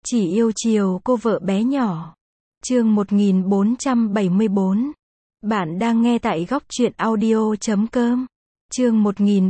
Chỉ yêu chiều cô vợ bé nhỏ. Chương 1474. Bạn đang nghe tại góc truyện audio.com. Chương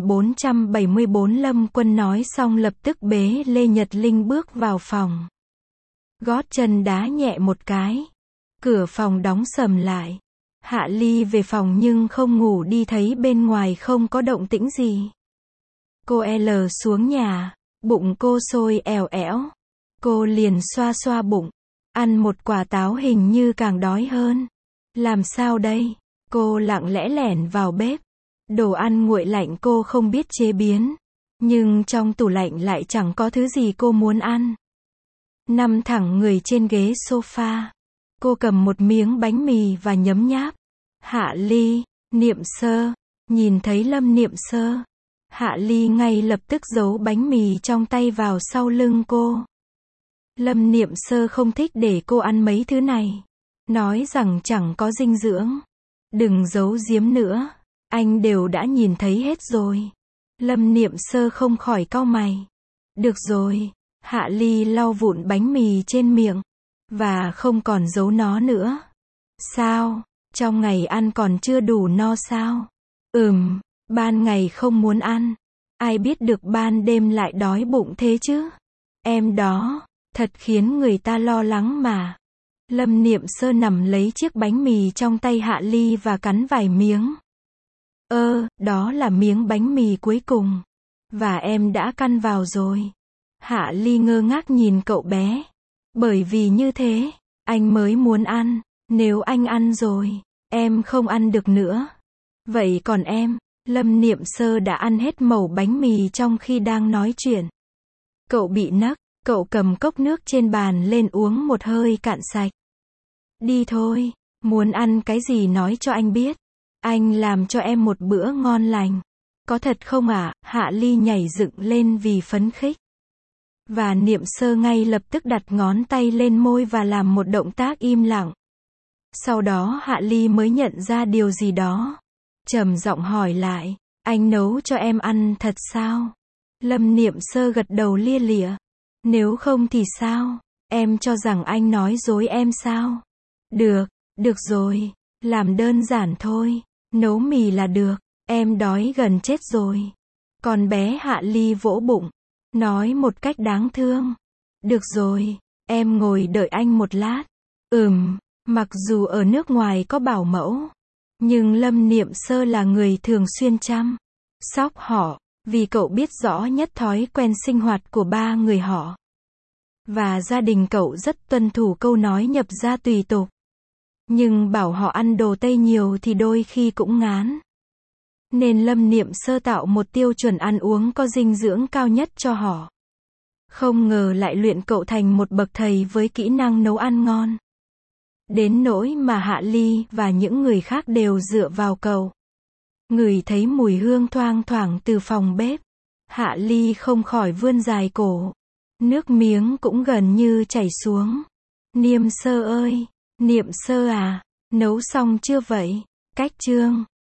1474. Lâm Quân nói xong lập tức bế Lê Nhật Linh bước vào phòng. Gót chân đá nhẹ một cái. Cửa phòng đóng sầm lại. Hạ Ly về phòng nhưng không ngủ đi, thấy bên ngoài không có động tĩnh gì. Cô L xuống nhà, bụng cô sôi èo ẻo. Cô liền xoa xoa bụng, ăn một quả táo hình như càng đói hơn. Làm sao đây? Cô lặng lẽ lẻn vào bếp. Đồ ăn nguội lạnh cô không biết chế biến, nhưng trong tủ lạnh lại chẳng có thứ gì cô muốn ăn. Nằm thẳng người trên ghế sofa, cô cầm một miếng bánh mì và nhấm nháp. Hạ Ly, Niệm Sơ, nhìn thấy Lâm Niệm Sơ, Hạ Ly ngay lập tức giấu bánh mì trong tay vào sau lưng cô. Lâm Niệm Sơ không thích để cô ăn mấy thứ này, nói rằng chẳng có dinh dưỡng. Đừng giấu giếm nữa, anh đều đã nhìn thấy hết rồi. Lâm Niệm Sơ không khỏi cau mày. Được rồi, Hạ Ly lau vụn bánh mì trên miệng, và không còn giấu nó nữa. Sao, trong ngày ăn còn chưa đủ no sao? Ban ngày không muốn ăn, ai biết được ban đêm lại đói bụng thế chứ? Em đó, thật khiến người ta lo lắng mà. Lâm Niệm Sơ nằm lấy chiếc bánh mì trong tay Hạ Ly và cắn vài miếng. Đó là miếng bánh mì cuối cùng. Và em đã căn vào rồi. Hạ Ly ngơ ngác nhìn cậu bé. Bởi vì như thế, anh mới muốn ăn. Nếu anh ăn rồi, em không ăn được nữa. Vậy còn em? Lâm Niệm Sơ đã ăn hết mẩu bánh mì trong khi đang nói chuyện. Cậu bị nấc, cậu cầm cốc nước trên bàn lên uống một hơi cạn sạch. Đi thôi, muốn ăn cái gì nói cho anh biết. Anh làm cho em một bữa ngon lành. Có thật không ạ? Hạ Ly nhảy dựng lên vì phấn khích. Và Niệm Sơ ngay lập tức đặt ngón tay lên môi và làm một động tác im lặng. Sau đó Hạ Ly mới nhận ra điều gì đó. Trầm giọng hỏi lại, anh nấu cho em ăn thật sao? Lâm Niệm Sơ gật đầu lia lịa. Nếu không thì sao? Em cho rằng anh nói dối em sao? Được rồi, làm đơn giản thôi, nấu mì là được, em đói gần chết rồi. Con bé Hạ Ly vỗ bụng, nói một cách đáng thương. Được rồi, em ngồi đợi anh một lát. Mặc dù ở nước ngoài có bảo mẫu, nhưng Lâm Niệm Sơ là người thường xuyên chăm sóc họ, vì cậu biết rõ nhất thói quen sinh hoạt của ba người họ. Và gia đình cậu rất tuân thủ câu nói nhập gia tùy tục. Nhưng bảo họ ăn đồ Tây nhiều thì đôi khi cũng ngán. Nên Lâm Niệm Sơ tạo một tiêu chuẩn ăn uống có dinh dưỡng cao nhất cho họ. Không ngờ lại luyện cậu thành một bậc thầy với kỹ năng nấu ăn ngon. Đến nỗi mà Hạ Ly và những người khác đều dựa vào cậu. Ngửi thấy mùi hương thoang thoảng từ phòng bếp, Hạ Ly không khỏi vươn dài cổ. Nước miếng cũng gần như chảy xuống. Niệm Sơ ơi, Niệm Sơ à, nấu xong chưa vậy? Cách chương